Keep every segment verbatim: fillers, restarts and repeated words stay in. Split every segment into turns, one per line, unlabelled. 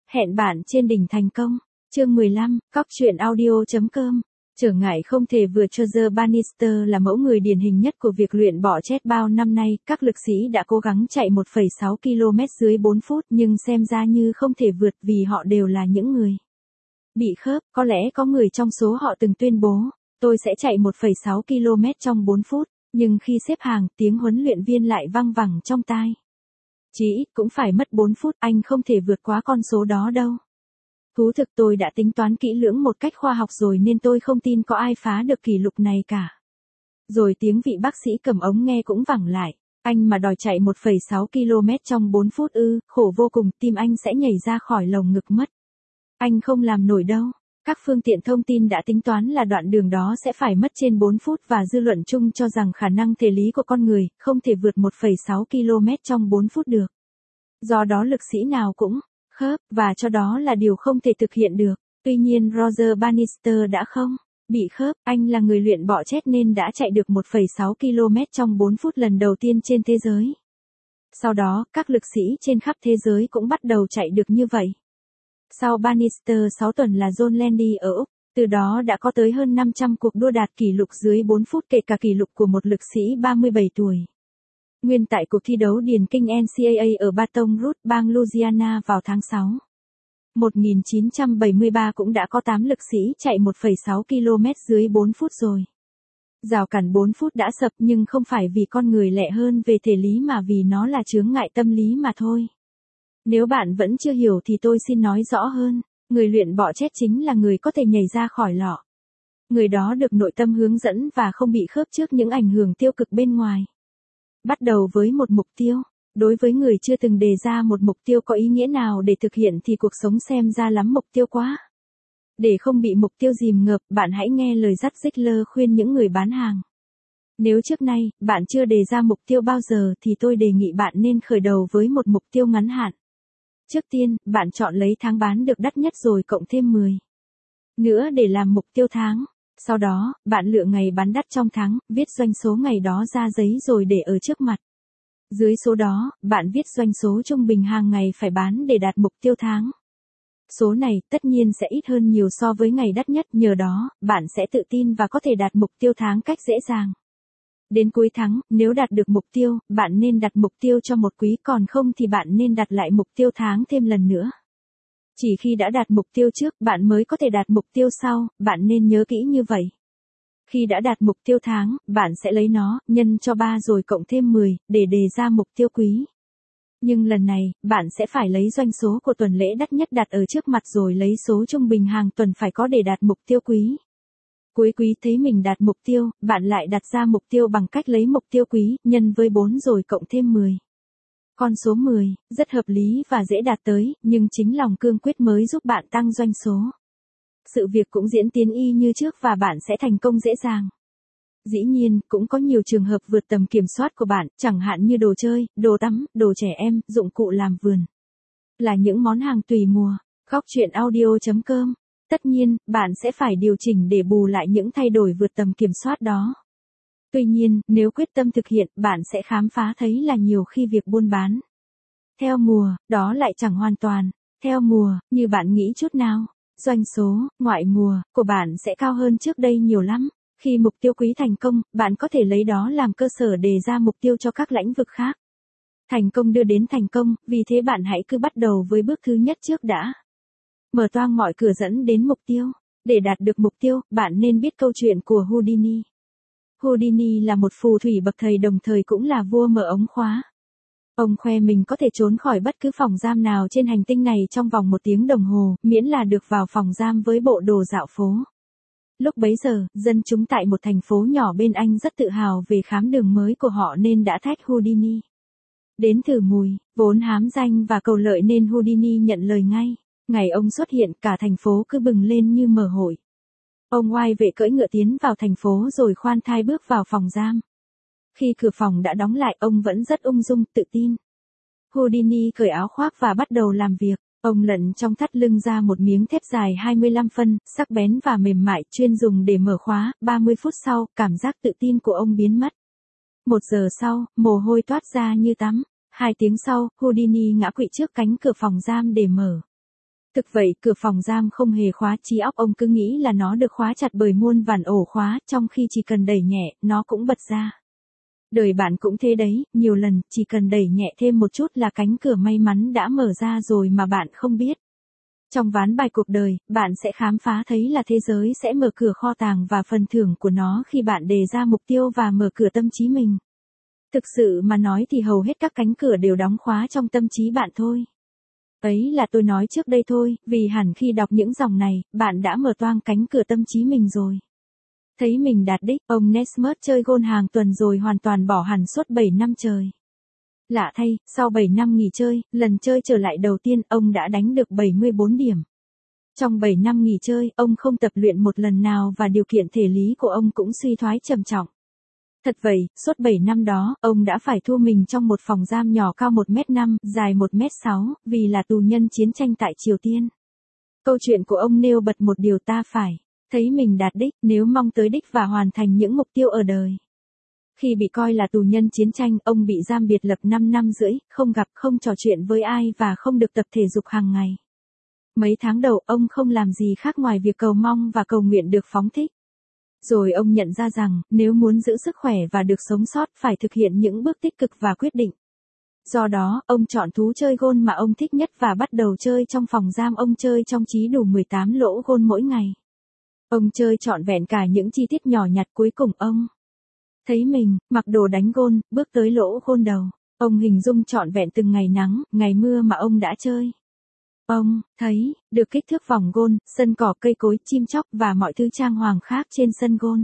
Hẹn bạn trên đỉnh thành công. Chương mười lăm, cóc truyện audio chấm com. Trở ngại không thể vượt. Roger Bannister là mẫu người điển hình nhất của việc luyện bỏ chết bao năm nay. Các lực sĩ đã cố gắng chạy một phẩy sáu ki lô mét dưới bốn phút nhưng xem ra như không thể vượt vì họ đều là những người bị khớp. Có lẽ có người trong số họ từng tuyên bố, tôi sẽ chạy một phẩy sáu ki lô mét trong bốn phút, nhưng khi xếp hàng, tiếng huấn luyện viên lại văng vẳng trong tai. Chỉ ít cũng phải mất bốn phút, anh không thể vượt quá con số đó đâu. Thú thực tôi đã tính toán kỹ lưỡng một cách khoa học rồi nên tôi không tin có ai phá được kỷ lục này cả. Rồi tiếng vị bác sĩ cầm ống nghe cũng vẳng lại. Anh mà đòi chạy một phẩy sáu ki lô mét trong bốn phút ư, khổ vô cùng, tim anh sẽ nhảy ra khỏi lồng ngực mất. Anh không làm nổi đâu. Các phương tiện thông tin đã tính toán là đoạn đường đó sẽ phải mất trên bốn phút và dư luận chung cho rằng khả năng thể lý của con người không thể vượt một phẩy sáu ki lô mét trong bốn phút được. Do đó lực sĩ nào cũng khớp và cho đó là điều không thể thực hiện được. Tuy nhiên Roger Bannister đã không bị khớp, anh là người luyện bọ chết nên đã chạy được một phẩy sáu ki lô mét trong bốn phút lần đầu tiên trên thế giới. Sau đó, các lực sĩ trên khắp thế giới cũng bắt đầu chạy được như vậy. Sau Bannister sáu tuần là John Landy ở Úc, từ đó đã có tới hơn năm trăm cuộc đua đạt kỷ lục dưới bốn phút kể cả kỷ lục của một lực sĩ ba mươi bảy tuổi. Nguyên tại cuộc thi đấu điền kinh N C A A ở Baton Rouge, bang Louisiana vào tháng sáu. một nghìn chín trăm bảy mươi ba cũng đã có tám lực sĩ chạy một phẩy sáu ki lô mét dưới bốn phút rồi. Rào cản bốn phút đã sập nhưng không phải vì con người lẹ hơn về thể lý mà vì nó là chướng ngại tâm lý mà thôi. Nếu bạn vẫn chưa hiểu thì tôi xin nói rõ hơn, người luyện bọ chết chính là người có thể nhảy ra khỏi lọ. Người đó được nội tâm hướng dẫn và không bị khớp trước những ảnh hưởng tiêu cực bên ngoài. Bắt đầu với một mục tiêu. Đối với người chưa từng đề ra một mục tiêu có ý nghĩa nào để thực hiện thì cuộc sống xem ra lắm mục tiêu quá. Để không bị mục tiêu dìm ngợp, bạn hãy nghe lời dắt Ziegler khuyên những người bán hàng. Nếu trước nay, bạn chưa đề ra mục tiêu bao giờ thì tôi đề nghị bạn nên khởi đầu với một mục tiêu ngắn hạn. Trước tiên, bạn chọn lấy tháng bán được đắt nhất rồi cộng thêm mười nữa để làm mục tiêu tháng. Sau đó, bạn lựa ngày bán đắt trong tháng, viết doanh số ngày đó ra giấy rồi để ở trước mặt. Dưới số đó, bạn viết doanh số trung bình hàng ngày phải bán để đạt mục tiêu tháng. Số này tất nhiên sẽ ít hơn nhiều so với ngày đắt nhất, nhờ đó, bạn sẽ tự tin và có thể đạt mục tiêu tháng cách dễ dàng. Đến cuối tháng, nếu đạt được mục tiêu, bạn nên đặt mục tiêu cho một quý, còn không thì bạn nên đặt lại mục tiêu tháng thêm lần nữa. Chỉ khi đã đạt mục tiêu trước, bạn mới có thể đạt mục tiêu sau, bạn nên nhớ kỹ như vậy. Khi đã đạt mục tiêu tháng, bạn sẽ lấy nó, nhân cho ba rồi cộng thêm mười, để đề ra mục tiêu quý. Nhưng lần này, bạn sẽ phải lấy doanh số của tuần lễ đắt nhất đặt ở trước mặt rồi lấy số trung bình hàng tuần phải có để đạt mục tiêu quý. Cuối quý thấy mình đạt mục tiêu, bạn lại đặt ra mục tiêu bằng cách lấy mục tiêu quý, nhân với bốn rồi cộng thêm mười. Con số mười, rất hợp lý và dễ đạt tới, nhưng chính lòng cương quyết mới giúp bạn tăng doanh số. Sự việc cũng diễn tiến y như trước và bạn sẽ thành công dễ dàng. Dĩ nhiên, cũng có nhiều trường hợp vượt tầm kiểm soát của bạn, chẳng hạn như đồ chơi, đồ tắm, đồ trẻ em, dụng cụ làm vườn. Là những món hàng tùy mùa. Cóc truyện audio chấm com. Tất nhiên, bạn sẽ phải điều chỉnh để bù lại những thay đổi vượt tầm kiểm soát đó. Tuy nhiên, nếu quyết tâm thực hiện, bạn sẽ khám phá thấy là nhiều khi việc buôn bán theo mùa, đó lại chẳng hoàn toàn theo mùa, như bạn nghĩ chút nào. Doanh số, ngoại mùa, của bạn sẽ cao hơn trước đây nhiều lắm. Khi mục tiêu quý thành công, bạn có thể lấy đó làm cơ sở đề ra mục tiêu cho các lĩnh vực khác. Thành công đưa đến thành công, vì thế bạn hãy cứ bắt đầu với bước thứ nhất trước đã. Mở toang mọi cửa dẫn đến mục tiêu. Để đạt được mục tiêu, bạn nên biết câu chuyện của Houdini. Houdini là một phù thủy bậc thầy đồng thời cũng là vua mở ống khóa. Ông khoe mình có thể trốn khỏi bất cứ phòng giam nào trên hành tinh này trong vòng một tiếng đồng hồ, miễn là được vào phòng giam với bộ đồ dạo phố. Lúc bấy giờ, dân chúng tại một thành phố nhỏ bên Anh rất tự hào về khám đường mới của họ nên đã thách Houdini đến thử mùi, vốn hám danh và cầu lợi nên Houdini nhận lời ngay. Ngày ông xuất hiện, cả thành phố cứ bừng lên như mở hội. Ông oai vệ cưỡi ngựa tiến vào thành phố rồi khoan thai bước vào phòng giam. Khi cửa phòng đã đóng lại, ông vẫn rất ung dung, tự tin. Houdini cởi áo khoác và bắt đầu làm việc. Ông lận trong thắt lưng ra một miếng thép dài hai mươi lăm phân, sắc bén và mềm mại, chuyên dùng để mở khóa. ba mươi phút sau, cảm giác tự tin của ông biến mất. Một giờ sau, mồ hôi toát ra như tắm. Hai tiếng sau, Houdini ngã quỵ trước cánh cửa phòng giam để mở. Thực vậy, cửa phòng giam không hề khóa, trí óc ông cứ nghĩ là nó được khóa chặt bởi muôn vàn ổ khóa, trong khi chỉ cần đẩy nhẹ, nó cũng bật ra. Đời bạn cũng thế đấy, nhiều lần, chỉ cần đẩy nhẹ thêm một chút là cánh cửa may mắn đã mở ra rồi mà bạn không biết. Trong ván bài cuộc đời, bạn sẽ khám phá thấy là thế giới sẽ mở cửa kho tàng và phần thưởng của nó khi bạn đề ra mục tiêu và mở cửa tâm trí mình. Thực sự mà nói thì hầu hết các cánh cửa đều đóng khóa trong tâm trí bạn thôi. Ấy là tôi nói trước đây thôi, vì hẳn khi đọc những dòng này, bạn đã mở toang cánh cửa tâm trí mình rồi. Thấy mình đạt đích, ông Nesmith chơi gôn hàng tuần rồi hoàn toàn bỏ hẳn suốt bảy năm trời. Lạ thay, sau bảy năm nghỉ chơi, lần chơi trở lại đầu tiên ông đã đánh được bảy mươi bốn điểm. Trong bảy năm nghỉ chơi, ông không tập luyện một lần nào và điều kiện thể lý của ông cũng suy thoái trầm trọng. Thật vậy, suốt bảy năm đó, ông đã phải thu mình trong một phòng giam nhỏ cao một mét năm, dài một mét sáu, vì là tù nhân chiến tranh tại Triều Tiên. Câu chuyện của ông nêu bật một điều ta phải thấy mình đạt đích nếu mong tới đích và hoàn thành những mục tiêu ở đời. Khi bị coi là tù nhân chiến tranh, ông bị giam biệt lập năm năm rưỡi, không gặp, không trò chuyện với ai và không được tập thể dục hàng ngày. Mấy tháng đầu, ông không làm gì khác ngoài việc cầu mong và cầu nguyện được phóng thích. Rồi ông nhận ra rằng, nếu muốn giữ sức khỏe và được sống sót, phải thực hiện những bước tích cực và quyết định. Do đó, ông chọn thú chơi gôn mà ông thích nhất và bắt đầu chơi trong phòng giam. Ông chơi trong chí đủ mười tám lỗ gôn mỗi ngày. Ông chơi trọn vẹn cả những chi tiết nhỏ nhặt. Cuối cùng ông thấy mình mặc đồ đánh gôn, bước tới lỗ gôn đầu. Ông hình dung trọn vẹn từng ngày nắng, ngày mưa mà ông đã chơi. Ông thấy được kích thước vòng gôn, sân cỏ, cây cối, chim chóc và mọi thứ trang hoàng khác trên sân gôn.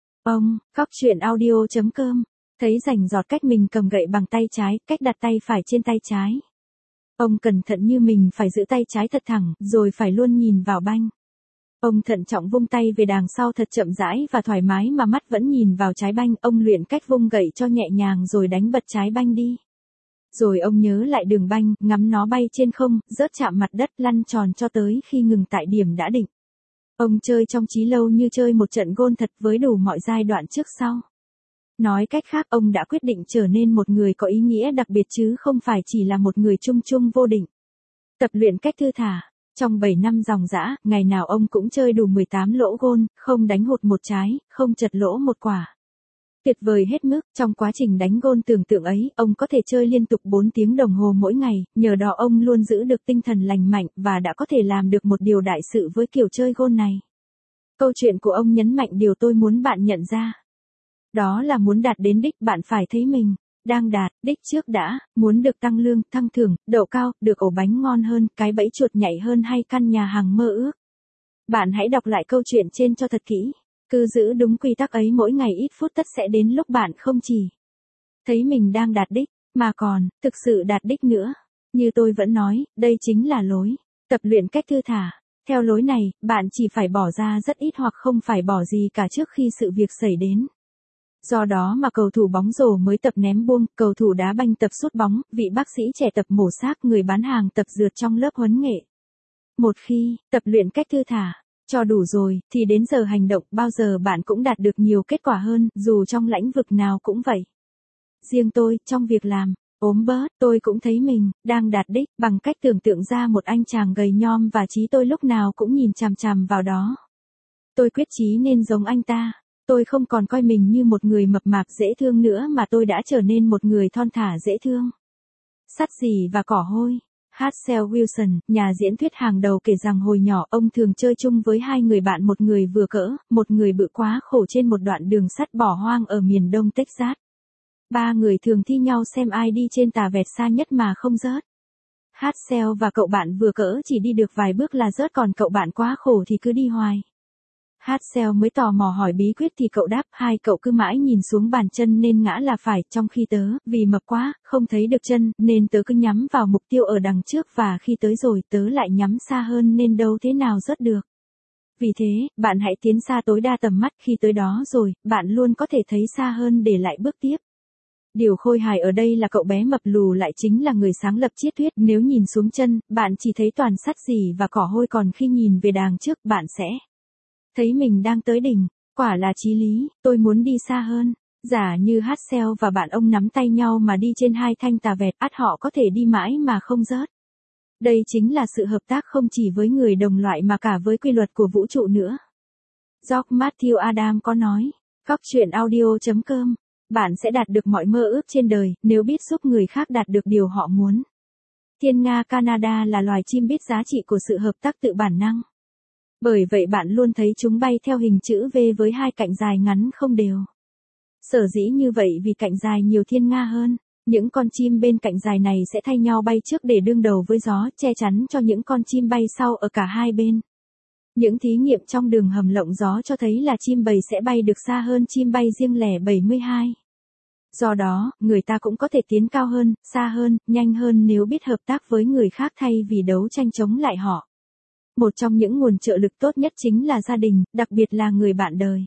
Ông cóc truyện audio chấm com thấy rành rọt cách mình cầm gậy bằng tay trái, cách đặt tay phải trên tay trái. Ông cẩn thận như mình phải giữ tay trái thật thẳng, rồi phải luôn nhìn vào banh. Ông thận trọng vung tay về đằng sau thật chậm rãi và thoải mái mà mắt vẫn nhìn vào trái banh. Ông luyện cách vung gậy cho nhẹ nhàng rồi đánh bật trái banh đi. Rồi ông nhớ lại đường banh, ngắm nó bay trên không, rớt chạm mặt đất, lăn tròn cho tới khi ngừng tại điểm đã định. Ông chơi trong chí lâu như chơi một trận gôn thật với đủ mọi giai đoạn trước sau. Nói cách khác, ông đã quyết định trở nên một người có ý nghĩa đặc biệt chứ không phải chỉ là một người chung chung vô định. Tập luyện cách thư thả. Trong bảy năm ròng rã, ngày nào ông cũng chơi đủ mười tám lỗ gôn, không đánh hụt một trái, không chật lỗ một quả. Tuyệt vời hết mức, trong quá trình đánh gôn tưởng tượng ấy, ông có thể chơi liên tục bốn tiếng đồng hồ mỗi ngày, nhờ đó ông luôn giữ được tinh thần lành mạnh và đã có thể làm được một điều đại sự với kiểu chơi gôn này. Câu chuyện của ông nhấn mạnh điều tôi muốn bạn nhận ra. Đó là muốn đạt đến đích, bạn phải thấy mình đang đạt đích trước đã. Muốn được tăng lương, thăng thưởng, đậu cao, được ổ bánh ngon hơn, cái bẫy chuột nhảy hơn hay căn nhà hàng mơ ước. Bạn hãy đọc lại câu chuyện trên cho thật kỹ. Cứ giữ đúng quy tắc ấy mỗi ngày ít phút, tất sẽ đến lúc bạn không chỉ thấy mình đang đạt đích, mà còn thực sự đạt đích nữa. Như tôi vẫn nói, đây chính là lối tập luyện cách thư thả. Theo lối này, bạn chỉ phải bỏ ra rất ít hoặc không phải bỏ gì cả trước khi sự việc xảy đến. Do đó mà cầu thủ bóng rổ mới tập ném buông, cầu thủ đá banh tập sút bóng, vị bác sĩ trẻ tập mổ xác, người bán hàng tập rượt trong lớp huấn nghệ. Một khi tập luyện cách thư thả cho đủ rồi, thì đến giờ hành động, bao giờ bạn cũng đạt được nhiều kết quả hơn, dù trong lĩnh vực nào cũng vậy. Riêng tôi, trong việc làm ốm bớt, tôi cũng thấy mình đang đạt đích bằng cách tưởng tượng ra một anh chàng gầy nhom và trí tôi lúc nào cũng nhìn chằm chằm vào đó. Tôi quyết chí nên giống anh ta. Tôi không còn coi mình như một người mập mạp dễ thương nữa mà tôi đã trở nên một người thon thả dễ thương. Sắt gì và cỏ hôi. Hazel Wilson, nhà diễn thuyết hàng đầu kể rằng hồi nhỏ ông thường chơi chung với hai người bạn, một người vừa cỡ, một người bự quá khổ trên một đoạn đường sắt bỏ hoang ở miền đông Texas. Ba người thường thi nhau xem ai đi trên tà vẹt xa nhất mà không rớt. Hazel và cậu bạn vừa cỡ chỉ đi được vài bước là rớt, còn cậu bạn quá khổ thì cứ đi hoài. Hazel mới tò mò hỏi bí quyết thì cậu đáp, hai cậu cứ mãi nhìn xuống bàn chân nên ngã là phải, trong khi tớ, vì mập quá, không thấy được chân, nên tớ cứ nhắm vào mục tiêu ở đằng trước và khi tới rồi tớ lại nhắm xa hơn nên đâu thế nào rớt được. Vì thế, bạn hãy tiến xa tối đa tầm mắt, khi tới đó rồi, bạn luôn có thể thấy xa hơn để lại bước tiếp. Điều khôi hài ở đây là cậu bé mập lù lại chính là người sáng lập triết thuyết, nếu nhìn xuống chân, bạn chỉ thấy toàn sắt gì và cỏ hôi, còn khi nhìn về đằng trước, bạn sẽ thấy mình đang tới đỉnh. Quả là chí lý, tôi muốn đi xa hơn. Giả như Hazel và bạn ông nắm tay nhau mà đi trên hai thanh tà vẹt, ắt họ có thể đi mãi mà không rớt. Đây chính là sự hợp tác không chỉ với người đồng loại mà cả với quy luật của vũ trụ nữa. George Matthew Adam có nói, Cóc truyện audio chấm com, bạn sẽ đạt được mọi mơ ước trên đời nếu biết giúp người khác đạt được điều họ muốn. Thiên nga Canada là loài chim biết giá trị của sự hợp tác tự bản năng. Bởi vậy bạn luôn thấy chúng bay theo hình chữ V với hai cạnh dài ngắn không đều. Sở dĩ như vậy vì cạnh dài nhiều thiên nga hơn. Những con chim bên cạnh dài này sẽ thay nhau bay trước để đương đầu với gió, che chắn cho những con chim bay sau ở cả hai bên. Những thí nghiệm trong đường hầm lộng gió cho thấy là chim bầy sẽ bay được xa hơn chim bay riêng lẻ bảy mươi hai. Do đó, người ta cũng có thể tiến cao hơn, xa hơn, nhanh hơn nếu biết hợp tác với người khác thay vì đấu tranh chống lại họ. Một trong những nguồn trợ lực tốt nhất chính là gia đình, đặc biệt là người bạn đời.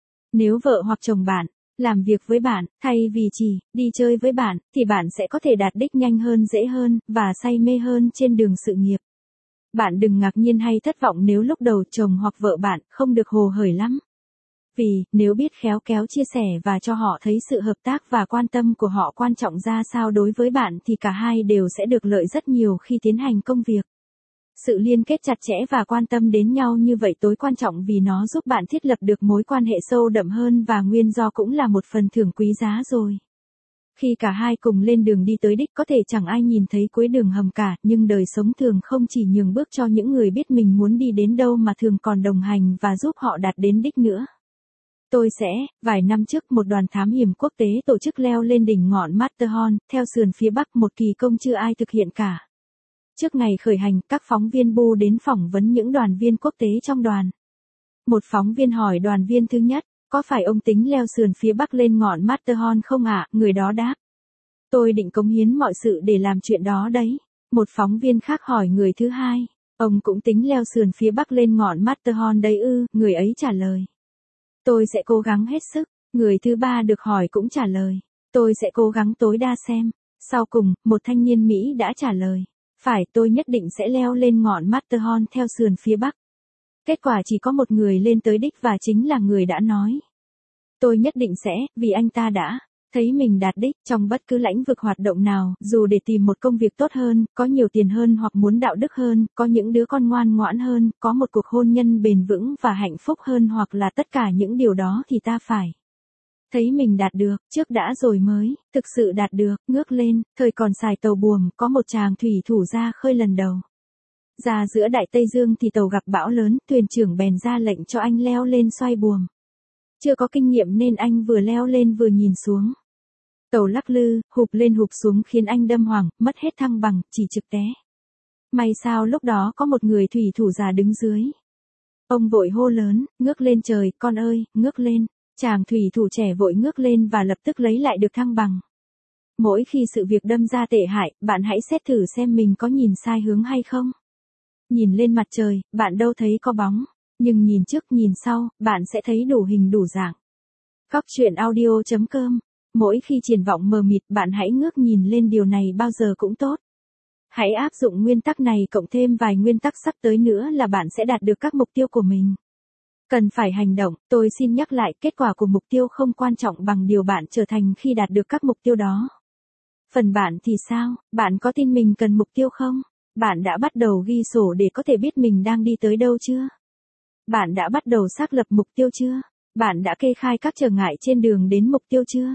Nếu vợ hoặc chồng bạn làm việc với bạn, thay vì chỉ đi chơi với bạn, thì bạn sẽ có thể đạt đích nhanh hơn, dễ hơn, và say mê hơn trên đường sự nghiệp. Bạn đừng ngạc nhiên hay thất vọng nếu lúc đầu chồng hoặc vợ bạn không được hồ hởi lắm. Vì, nếu biết khéo kéo chia sẻ và cho họ thấy sự hợp tác và quan tâm của họ quan trọng ra sao đối với bạn thì cả hai đều sẽ được lợi rất nhiều khi tiến hành công việc. Sự liên kết chặt chẽ và quan tâm đến nhau như vậy tối quan trọng vì nó giúp bạn thiết lập được mối quan hệ sâu đậm hơn và nguyên do cũng là một phần thưởng quý giá rồi. Khi cả hai cùng lên đường đi tới đích có thể chẳng ai nhìn thấy cuối đường hầm cả, nhưng đời sống thường không chỉ nhường bước cho những người biết mình muốn đi đến đâu mà thường còn đồng hành và giúp họ đạt đến đích nữa. Tôi sẽ, vài năm trước một đoàn thám hiểm quốc tế tổ chức leo lên đỉnh ngọn Matterhorn, theo sườn phía bắc một kỳ công chưa ai thực hiện cả. Trước ngày khởi hành, các phóng viên bu đến phỏng vấn những đoàn viên quốc tế trong đoàn. Một phóng viên hỏi đoàn viên thứ nhất, có phải ông tính leo sườn phía bắc lên ngọn Matterhorn không ạ? Người đó đáp. Tôi định cống hiến mọi sự để làm chuyện đó đấy. Một phóng viên khác hỏi người thứ hai, ông cũng tính leo sườn phía bắc lên ngọn Matterhorn đấy ư? Người ấy trả lời. Tôi sẽ cố gắng hết sức. Người thứ ba được hỏi cũng trả lời. Tôi sẽ cố gắng tối đa xem. Sau cùng, một thanh niên Mỹ đã trả lời. Phải, tôi nhất định sẽ leo lên ngọn Matterhorn theo sườn phía bắc. Kết quả chỉ có một người lên tới đích và chính là người đã nói. Tôi nhất định sẽ, vì anh ta đã thấy mình đạt đích trong bất cứ lĩnh vực hoạt động nào, dù để tìm một công việc tốt hơn, có nhiều tiền hơn hoặc muốn đạo đức hơn, có những đứa con ngoan ngoãn hơn, có một cuộc hôn nhân bền vững và hạnh phúc hơn hoặc là tất cả những điều đó thì ta phải thấy mình đạt được, trước đã rồi mới, thực sự đạt được, ngước lên, thời còn xài tàu buồm, có một chàng thủy thủ ra khơi lần đầu. Ra giữa Đại Tây Dương thì tàu gặp bão lớn, thuyền trưởng bèn ra lệnh cho anh leo lên xoay buồm. Chưa có kinh nghiệm nên anh vừa leo lên vừa nhìn xuống. Tàu lắc lư, hụp lên hụp xuống khiến anh đâm hoảng, mất hết thăng bằng, chỉ trực té. May sao lúc đó có một người thủy thủ già đứng dưới. Ông vội hô lớn, ngước lên trời, con ơi, ngước lên. Chàng thủy thủ trẻ vội ngước lên và lập tức lấy lại được thăng bằng. Mỗi khi sự việc đâm ra tệ hại, bạn hãy xét thử xem mình có nhìn sai hướng hay không. Nhìn lên mặt trời, bạn đâu thấy có bóng. Nhưng nhìn trước nhìn sau, bạn sẽ thấy đủ hình đủ dạng. Cóc truyện audio chấm com. Mỗi khi triển vọng mờ mịt, bạn hãy ngước nhìn lên, điều này bao giờ cũng tốt. Hãy áp dụng nguyên tắc này cộng thêm vài nguyên tắc sắp tới nữa là bạn sẽ đạt được các mục tiêu của mình. Cần phải hành động, tôi xin nhắc lại, kết quả của mục tiêu không quan trọng bằng điều bạn trở thành khi đạt được các mục tiêu đó. Phần bạn thì sao, bạn có tin mình cần mục tiêu không? Bạn đã bắt đầu ghi sổ để có thể biết mình đang đi tới đâu chưa? Bạn đã bắt đầu xác lập mục tiêu chưa? Bạn đã kê khai các trở ngại trên đường đến mục tiêu chưa?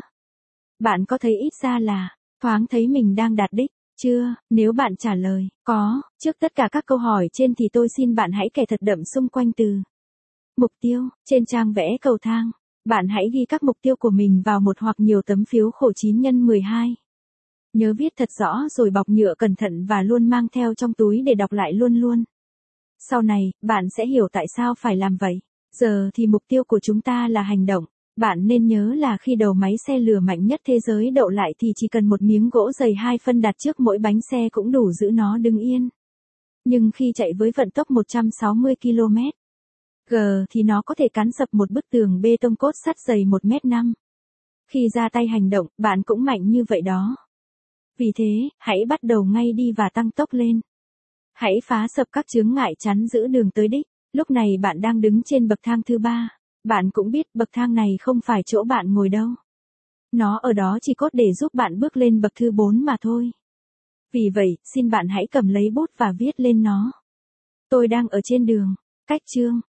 Bạn có thấy ít ra là, thoáng thấy mình đang đạt đích, chưa? Nếu bạn trả lời, có, trước tất cả các câu hỏi trên thì tôi xin bạn hãy kể thật đậm xung quanh từ mục tiêu, trên trang vẽ cầu thang. Bạn hãy ghi các mục tiêu của mình vào một hoặc nhiều tấm phiếu khổ chín nhân mười hai. Nhớ viết thật rõ rồi bọc nhựa cẩn thận và luôn mang theo trong túi để đọc lại luôn luôn. Sau này, bạn sẽ hiểu tại sao phải làm vậy. Giờ thì mục tiêu của chúng ta là hành động. Bạn nên nhớ là khi đầu máy xe lửa mạnh nhất thế giới đậu lại thì chỉ cần một miếng gỗ dày hai phân đặt trước mỗi bánh xe cũng đủ giữ nó đứng yên. Nhưng khi chạy với vận tốc một trăm sáu mươi ki lô mét giờ thì nó có thể cắn sập một bức tường bê tông cốt sắt dày một mét năm. Khi ra tay hành động, bạn cũng mạnh như vậy đó. Vì thế, hãy bắt đầu ngay đi và tăng tốc lên. Hãy phá sập các chướng ngại chắn giữ đường tới đích. Lúc này bạn đang đứng trên bậc thang thứ ba. Bạn cũng biết bậc thang này không phải chỗ bạn ngồi đâu. Nó ở đó chỉ cốt để giúp bạn bước lên bậc thứ bốn mà thôi. Vì vậy, xin bạn hãy cầm lấy bút và viết lên nó. Tôi đang ở trên đường. Cách chương.